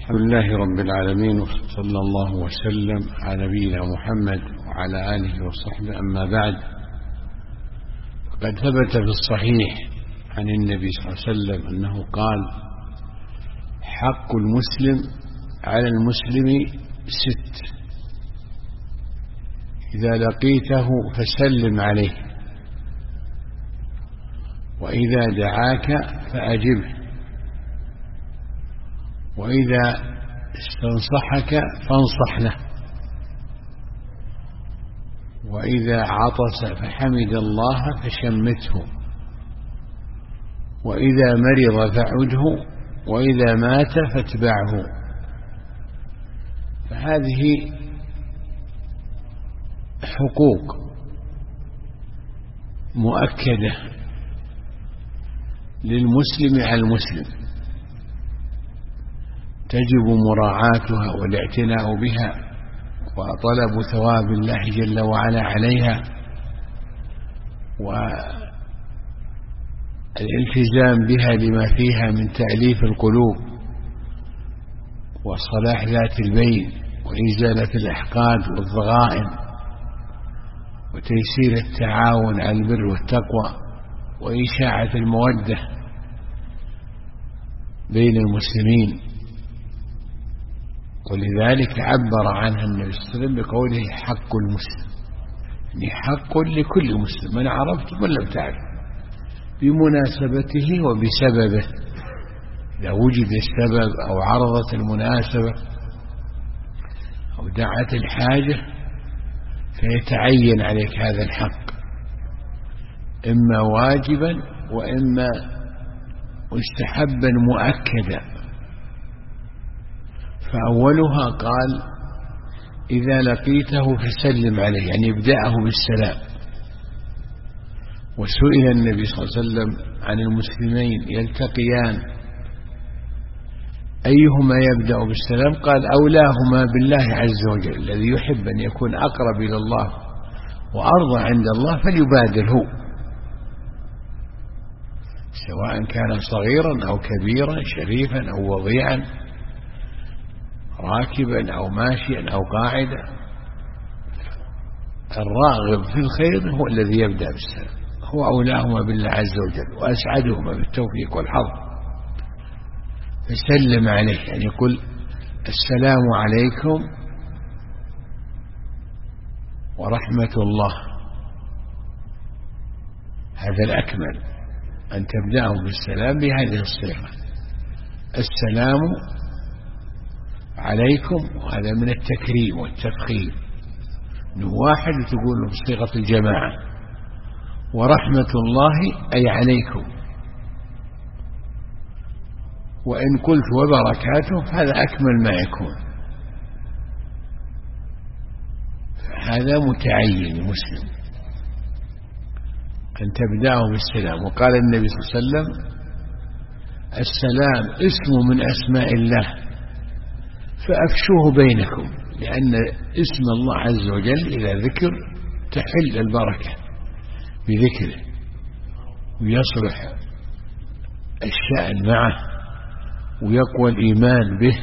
الحمد لله رب العالمين، وصلى الله وسلم على نبينا محمد وعلى آله وصحبه. أما بعد، فقد ثبت في الصحيح عن النبي صلى الله عليه وسلم أنه قال: حق المسلم على المسلم 6: إذا لقيته فسلم عليه، وإذا دعاك فأجبه، وإذا استنصحك فانصح له، وإذا عطس فحمد الله فشمته، وإذا مرض فعده، وإذا مات فاتبعه. فهذه حقوق مؤكدة للمسلم على المسلم، تجب مراعاتها والاعتناء بها وطلب ثواب الله جل وعلا عليها، والالتزام بها لما فيها من تأليف القلوب وصلاح ذات البين وإزالة الأحقاد والضغائن وتيسير التعاون على البر والتقوى وإشاعة المودة بين المسلمين. ولذلك عبر عنها النبي صلى الله عليه وسلم بقوله: حق المسلم، يعني حق لكل مسلم، من عرفت من لم تعرف، بمناسبته وبسببه. إذا وجد السبب أو عرضت المناسبة أو دعت الحاجة فيتعين عليك هذا الحق، إما واجبا وإما مستحبا مؤكدا. فأولها قال: إذا لقيته فسلم عليه، يعني ابدأه بالسلام. وسئل النبي صلى الله عليه وسلم عن المسلمين يلتقيان أيهما يبدأ بالسلام، قال: أولاهما بالله عز وجل، الذي يحب أن يكون أقرب إلى الله وأرضى عند الله فليبادر هو، سواء كان صغيرا أو كبيرا، شريفا أو وضيعا، راكبا أو ماشيا أو قاعدا. الراغب في الخير هو الذي يبدأ بالسلام، هو أولاهما بالله عز وجل وأسعدهما بالتوفيق والحظ. فسلم عليه، يعني يقول: السلام عليكم ورحمة الله. هذا الأكمل، أن تبدأه بالسلام بهذه الصيغة: السلام عليكم، وهذا من التكريم والتفخيم، أنه واحد تقول بصيغة الجماعة، ورحمة الله أي عليكم، وإن قلت وبركاته فهذا أكمل ما يكون. هذا متعين مسلم أن تبدأه بالسلام. وقال النبي صلى الله عليه وسلم: السلام اسم من أسماء الله فأفشوه بينكم، لأن اسم الله عز وجل إذا ذكر تحل البركة بذكره، ويصلح الشأن معه، ويقوى الإيمان به،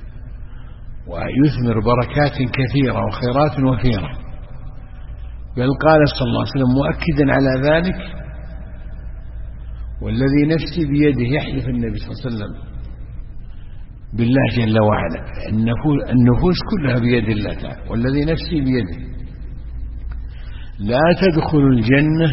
ويثمر بركات كثيرة وخيرات وفيرة. بل قال صلى الله عليه وسلم مؤكدا على ذلك: والذي نفسي بيده، يحلف النبي صلى الله عليه وسلم بالله جل وعلا، النفوس كلها بيد الله تعالى، والذي نفسي بيده لا تدخلوا الجنة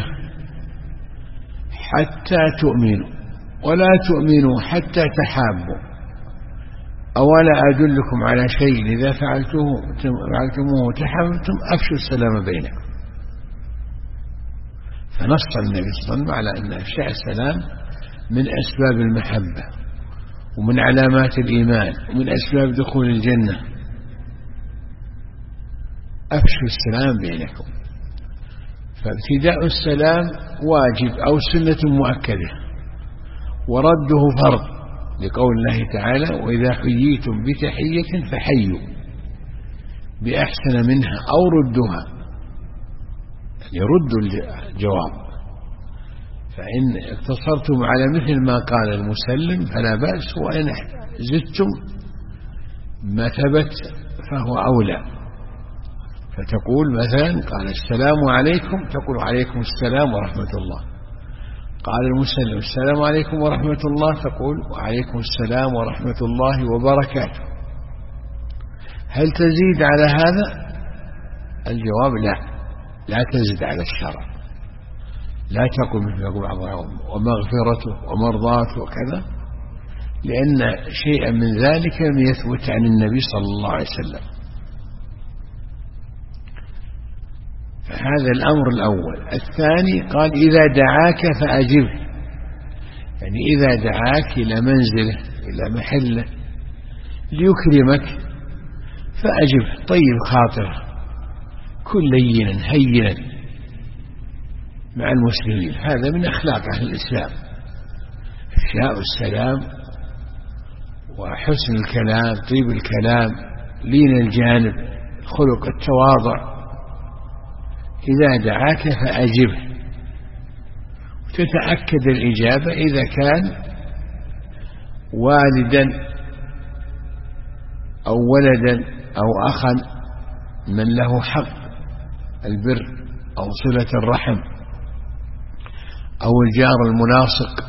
حتى تؤمنوا، ولا تؤمنوا حتى تحابوا، أولا أدلكم على شيء إذا فعلتموه تحاببتم أفشوا السلام بينكم. فنص النبي صلى الله عليه وسلم على أن إفشاء السلام من أسباب المحبة ومن علامات الإيمان ومن أسباب دخول الجنة. أفشوا السلام بينكم. فابتداء السلام واجب أو سنة مؤكدة، ورده فرض، لقول الله تعالى: وإذا حييتم بتحية فحيوا بأحسن منها أو ردوها، يعني ردوا الجواب. فإن اقتصرتم على مثل ما قال المسلم فلا بأس، وإن زدتم ما ثبت فهو أولى. فتقول مثلا قال السلام عليكم، تقول عليكم السلام ورحمة الله. قال المسلم السلام عليكم ورحمة الله، تقول وعليكم السلام ورحمة الله وبركاته. هل تزيد على هذا؟ الجواب لا تزيد على الشرع. لا تقول مثل يقول بعضهم ومغفرته ومرضاته وكذا، لأن شيئا من ذلك لم يثبت عن النبي صلى الله عليه وسلم. فهذا الأمر الأول. الثاني قال إذا دعاك فأجبه، يعني إذا دعاك إلى منزله إلى محله ليكرمك فأجبه، طيب خاطره، كن لينا هينا مع المسلمين. هذا من أخلاق أهل الإسلام، إفشاء السلام وحسن الكلام، طيب الكلام، لين الجانب، خلق التواضع. إذا دعاك فأجبه، وتتأكد الإجابة إذا كان والدا أو ولدا أو أخا من له حق البر أو صلة الرحم أو الجار المناصق،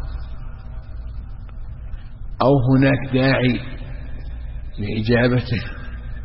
أو هناك داعي لإجابته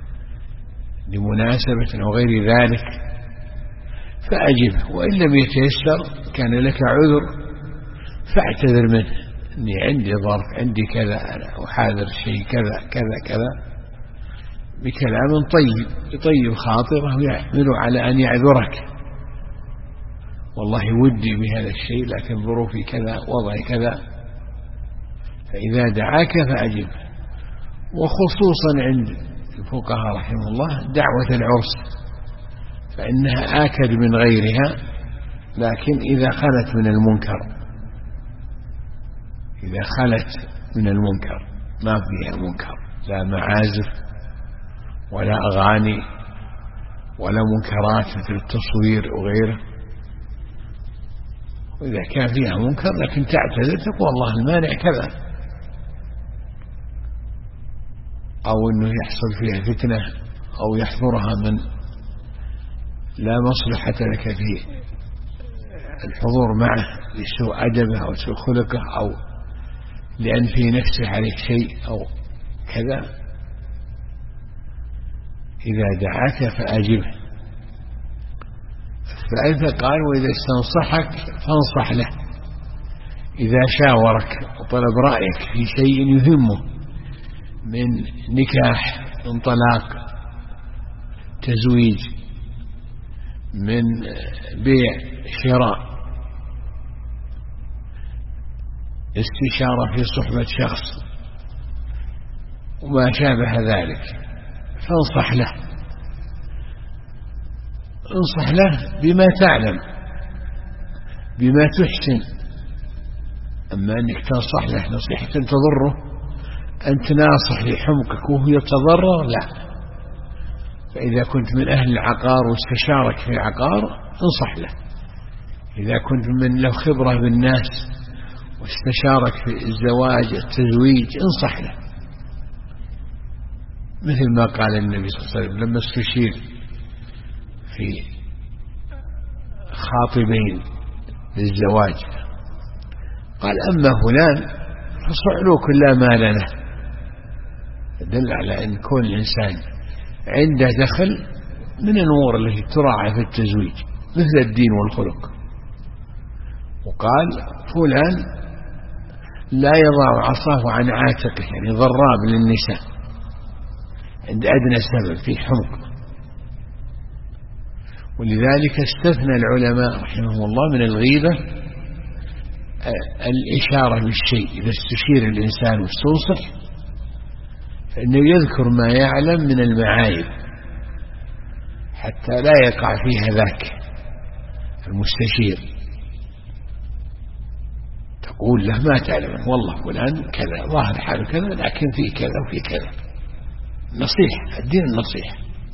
لمناسبة أو غير ذلك فأجبه. وإن لم يتيسر كان لك عذر فاعتذر منه، أني عندي ظرف، عندي كذا، أنا أحاذر شيء كذا كذا كذا، بكلام طيب يطيب خاطره ويحمل على أن يعذرك، والله ودي بهذا الشيء لكن ظروفي كذا وضعي كذا. فإذا دعاك فأجب. وخصوصا عند الفقهاء رحمه الله دعوة العرس، فإنها آكد من غيرها، لكن إذا خلت من المنكر، إذا خلت من المنكر ما فيها منكر، لا معازف ولا أغاني ولا منكرات مثل التصوير وغيره. وإذا كان فيها منكر لكن تعتذر تقول والله المانع كذا، أو أنه يحصل فيها فتنة أو يحضرها من لا مصلحة لك في الحضور معه لسوء أدبه أو سوء خلقه، أو لأن في نفسه عليه شيء أو كذا. إذا دعاك فأجبه. الثالثة قال وإذا استنصحك فانصح له، إذا شاورك وطلب رأيك في شيء يهمه من نكاح، من طلاق، تزويج، من بيع، شراء، استشارة في صحبة شخص وما شابه ذلك، فانصح له. انصح له بما تعلم، بما تحسن. أما أنك تنصح له نصيحة تضره، أنت ناصح لحمقك وهو يتضرر، لا. فإذا كنت من أهل العقار واستشارك في عقار انصح له. إذا كنت من له خبرة بالناس واستشارك في الزواج التزويج انصح له، مثل ما قال النبي صلى الله عليه وسلم لما استشير في خاطبين للزواج قال أما فلان فصعلوك لا مال له. دل على أن كل إنسان عنده دخل من الأمور التي تراعى في التزويج مثل الدين والخلق. وقال فلان لا يضع عصاه عن عاتقه، يعني ضراب للنساء عند أدنى سبب في حمق. ولذلك استثنى العلماء رحمهم الله من الغيبة الإشارة بالشيء. إذا استشير الإنسان واستنصح فإنه يذكر ما يعلم من المعايب حتى لا يقع فيها ذاك المستشير. تقول له ما تعلم والله فلان كذا ظاهر حاله كذا لكن في كذا وفي كذا. نصيحة، الدين النصيحة،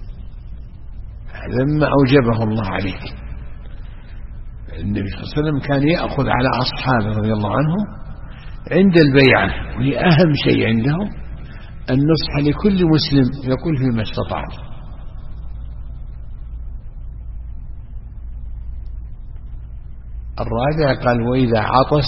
هذا ما أوجبه الله عليك. النبي صلى الله عليه وسلم كان يأخذ على أصحابه رضي الله عنهم عند البيعة، وهي أهم شيء عندهم النصح لكل مسلم يقول فيما استطعت. الرابع قال وإذا عطس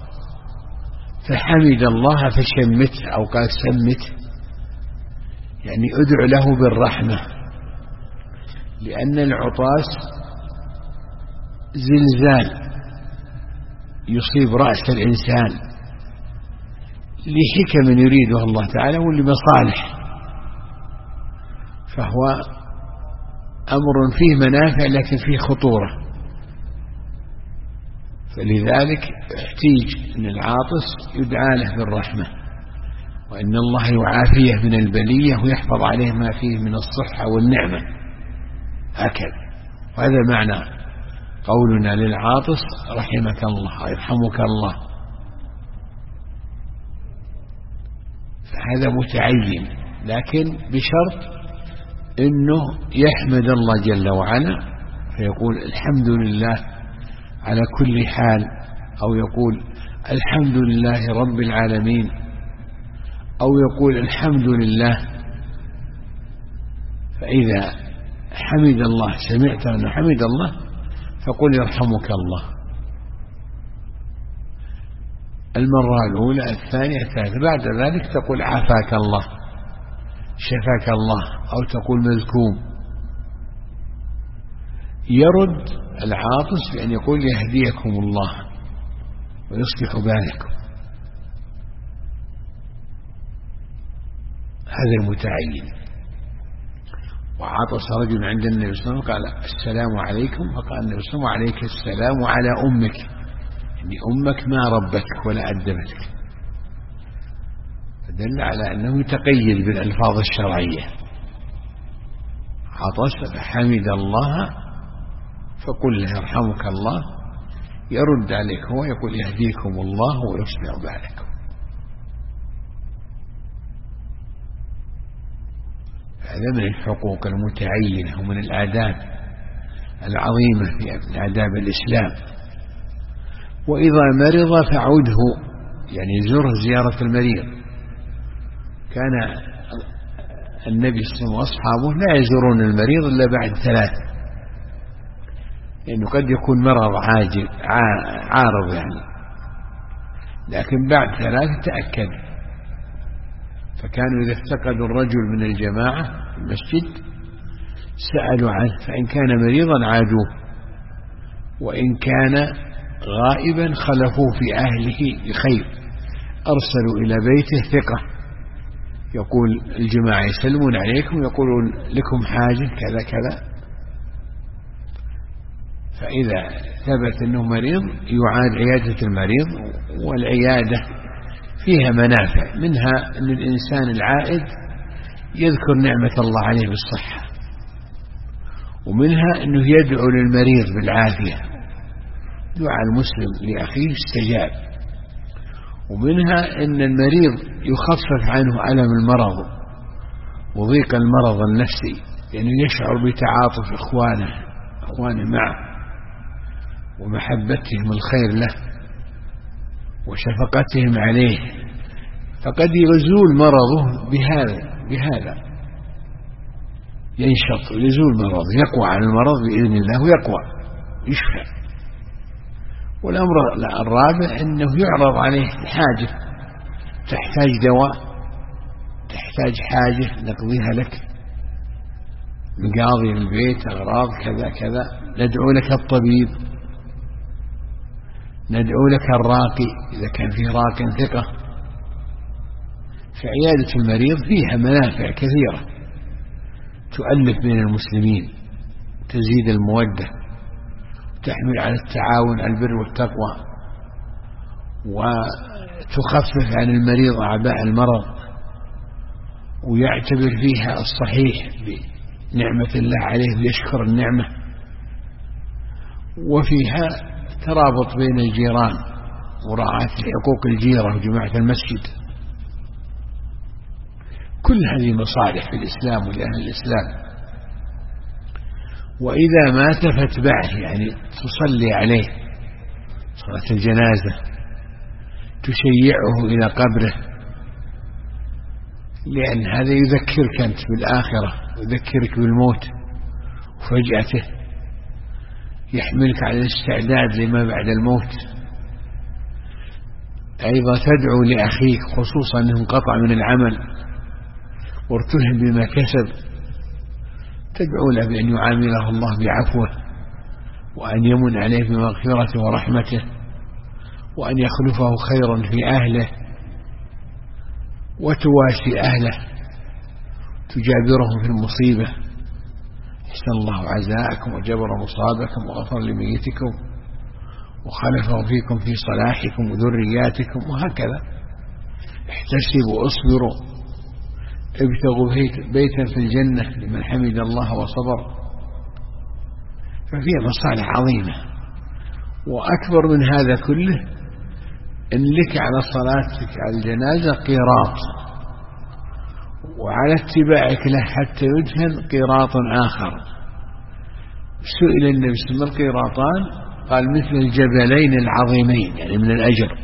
فحمد الله فشمته، أو قال سمته، يعني ادع له بالرحمة، لأن العطاس زلزال يصيب رأس الإنسان لحكم يريدها الله تعالى ولمصالح، فهو أمر فيه منافع لكن فيه خطورة، فلذلك احتيج أن العاطس يدعى له بالرحمة، وأن الله يعافيه من البلية ويحفظ عليه ما فيه من الصحة والنعمة، هكذا. وهذا معنى قولنا للعاطس رحمك الله ويرحمك الله، فهذا متعين، لكن بشرط أنه يحمد الله جل وعلا فيقول الحمد لله على كل حال، أو يقول الحمد لله رب العالمين، أو يقول الحمد لله. فإذا حمد الله سمعت أن حمد الله فقل يرحمك الله المرة الأولى، الثانية، الثالثة، بعد ذلك تقول عافاك الله، شفاك الله، أو تقول مذكوم. يرد العاطس بأن يقول يهديكم الله ويصلح بالكم، هذا المتعين. وعطس رجل عند النبي صلى الله عليه وسلم قال السلام عليكم، فقال النبي صلى الله عليه وسلم عليك السلام على أمك، يعني أمك ما ربتك ولا أدبتك، فدل على أنه يتقيد بالألفاظ الشرعية. عطس فحمد الله فقل له يرحمك الله، يرد عليك هو يقول يهديكم الله ويصلح بالكم. هذا من الحقوق المتعينة ومن الآداب العظيمة في آداب الإسلام. وإذا مرض فعده، يعني زره زيارة المريض. كان النبي صلى الله عليه وسلم وأصحابه لا يزورون المريض إلا بعد 3، لأنه قد يكون مرض عارض يعني، لكن بعد 3 تأكد. فكانوا إذا افتقدوا الرجل من الجماعة في المسجد سألوا عنه، فإن كان مريضا عادوه، وإن كان غائبا خلفوه في أهله بخير، أرسلوا إلى بيته ثقة يقول الجماعة يسلمون عليكم يقولون لكم حاجة كذا كذا، فإذا ثبت أنه مريض يعاد عيادة المريض. والعيادة فيها منافع، منها أن الإنسان العائد يذكر نعمة الله عليه بالصحة، ومنها أنه يدعو للمريض بالعافية، دعاء المسلم لأخيه استجاب، ومنها أن المريض يخفف عنه ألم المرض وضيق المرض النفسي، لأنه يشعر بتعاطف إخوانه معه ومحبتهم الخير له وشفقتهم عليه، فقد يزول مرضه بهذا ينشط ويزول مرضه، يقوى عن المرض بإذن الله ويقوى يشفى. والأمر الرابع أنه يعرض عليه حاجة، تحتاج دواء، تحتاج حاجة نقضيها لك، مقاضي البيت، أغراض كذا كذا، ندعو لك الطبيب، ندعو لك الراقي إذا كان فيه راق ثقة. فعيادة المريض فيها منافع كثيرة تؤلف بين المسلمين، تزيد المودة، تحمل على التعاون على البر والتقوى، وتخفف عن المريض أعباء المرض، ويعتبر فيها الصحيح بنعمة الله عليه ويشكر النعمة، وفيها ترابط بين الجيران وراعاة حقوق الجيرة وجماعة المسجد. كل هذه مصالح في الإسلام ولأهل الإسلام. وإذا مات فاتبعه، يعني تصلي عليه صلاة الجنازة، تشيعه إلى قبره، لأن هذا يذكرك أنت بالآخرة، يذكرك بالموت وفجأته، يحملك على الاستعداد لما بعد الموت. أيضا تدعو لأخيك خصوصا أنه انقطع من العمل وارتهن بما كسب، تدعو له بأن يعامله الله بعفوه، وأن يمن عليه بمغفرته ورحمته، وأن يخلفه خيرا في أهله، وتواسي أهله، تجابرهم في المصيبة. أحسن الله عزاءكم وجبر مصابكم وغفر لميتكم وخلفه فيكم في صلاحكم وذرياتكم، وهكذا. احتسبوا واصبروا، ابتغوا بيتا في الجنة لمن حمد الله وصبر. ففيها مصالح عظيمة. وأكبر من هذا كله إن لك على صلاتك على الجنازة قيراط، وعلى اتباعك له حتى يدفن قيراط آخر. سئل النبي صلى الله عليه وسلم القيراطان، قال مثل الجبلين العظيمين، يعني من الأجر.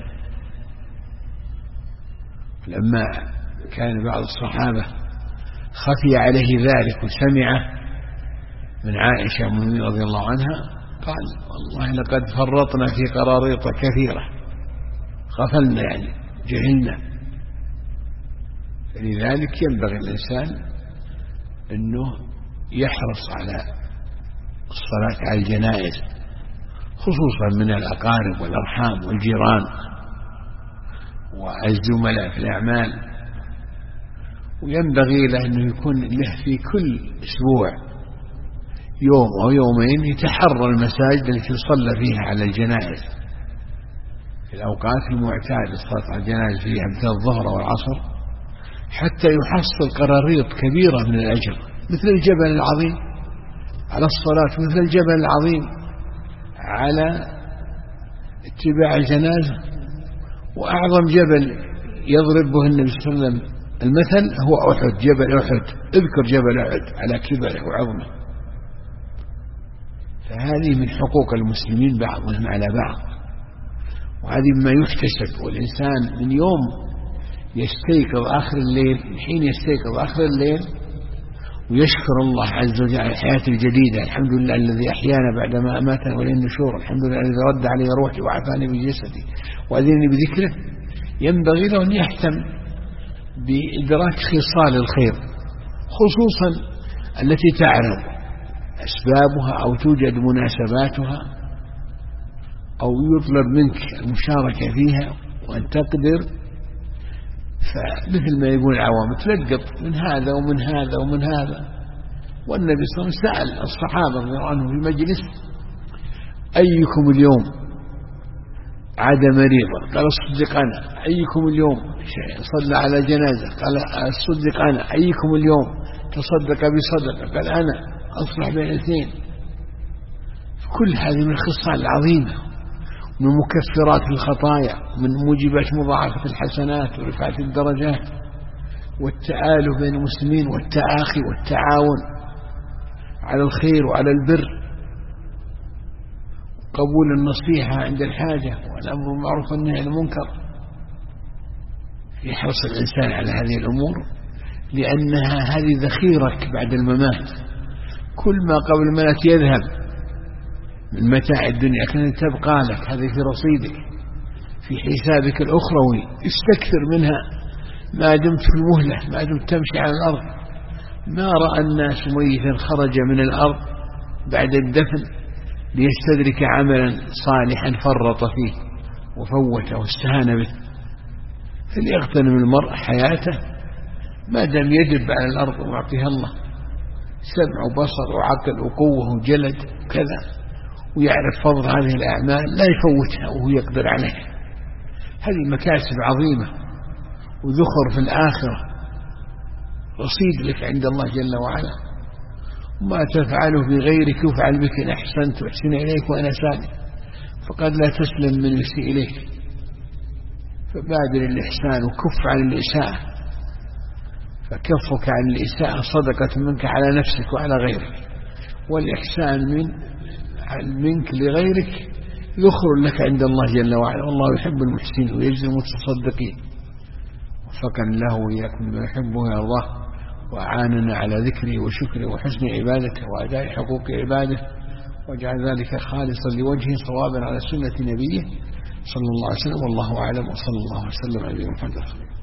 لما كان بعض الصحابة خفي عليه ذلك وسمعه من عائشة رضي الله عنها، قال والله لقد فرطنا في قراريط كثيرة، غفلنا يعني جهلنا. فلذلك ينبغي الإنسان أنه يحرص على الصلاة على الجنائز، خصوصا من الأقارب والأرحام والجيران والزملاء في الأعمال. وينبغي له أنه يكون له في كل أسبوع يوم أو يومين يتحرى المساجد التي يصلى فيها على الجنائز في الأوقات المعتادة الصلاة على الجنائز فيها مثل الظهر والعصر، حتى يحصل قراريط كبيرة من الأجر، مثل الجبل العظيم على الصلاة، مثل الجبل العظيم على اتباع الجنازة. وأعظم جبل يضرب به النبي صلى الله عليه وسلم المثل هو أحد، جبل أحد. اذكر جبل أحد على كبره وعظمه. فهذه من حقوق المسلمين بعضهم على بعض، وهذه مما يحتسب. والإنسان من يوم يستيقظ آخر الليل، حين يستيقظ آخر الليل ويشكر الله عز وجل على الحياة الجديدة، الحمد لله الذي أحيانا بعدما أماتنا وإليه النشور، الحمد لله الذي رد علي روحي وعافاني بجسدي وأذنني بذكره. ينبغي له أن يهتم بإدراك خصال الخير، خصوصا التي تعرض أسبابها أو توجد مناسباتها أو يطلب منك المشاركة فيها وأن تقدر. فمثل ما يقول العوام تلقط من هذا ومن هذا ومن هذا. والنبي صلى الله عليه وسلم سأل الصحابة رضي الله عنهم في مجلس: أيكم اليوم عاد مريضا؟ قال: صدق أنا. أيكم اليوم صلى على جنازة؟ قال: صدق أنا. أيكم اليوم تصدق بصدقة؟ قال: أنا. أصلح بين الاثنين. كل هذه من الخصال العظيمة، من مكفرات الخطايا، من موجبات مضاعفة الحسنات ورفعة الدرجات والتآلف بين المسلمين والتآخي والتعاون على الخير وعلى البر، قبول النصيحة عند الحاجة والأمر بالمعروف والنهي عن المنكر. يحرص الإنسان على هذه الأمور، لأنها هذه ذخيرك بعد الممات. كل ما قبل الممات يذهب من متاع الدنيا كانت تبقى لك، هذه في رصيدك في حسابك الأخروي، استكثر منها ما دمت في المهلة، ما دمت تمشي على الأرض. ما رأى الناس ميتا خرج من الأرض بعد الدفن ليستدرك عملا صالحا فرط فيه وفوته واستهان به. فليغتنم المرء حياته ما دام يدب على الأرض ويعطيها الله سمع وبصر وعقل وقوة وجلد كذا، ويعرف فضل هذه الأعمال لا يفوتها وهو يقدر عليها. هذه مكاسب عظيمة وذخر في الآخرة، رصيد لك عند الله جل وعلا. وما تفعله بغيرك يفعل بك إن أحسنت وأحسن إليك وأنا سالم، فقد لا تسلم من يسيء إليك. فبادر الإحسان وكف عن الإساءة، فكفك عن الإساءة صدقة منك على نفسك وعلى غيرك، والإحسان منك لغيرك ذخر لك عند الله جل وعلا. والله يحب المحسنين ويجزي المتصدقين. وفقنا الله وإياكم بما يحبه ويرضاه، وأعاننا على ذكره وشكره وحسن عبادته وأداء حقوق عباده، واجعل ذلك خالصا لوجهه صوابا على سنة نبيه صلى الله عليه وسلم. والله أعلم، وصلى الله وسلم على نبينا محمد.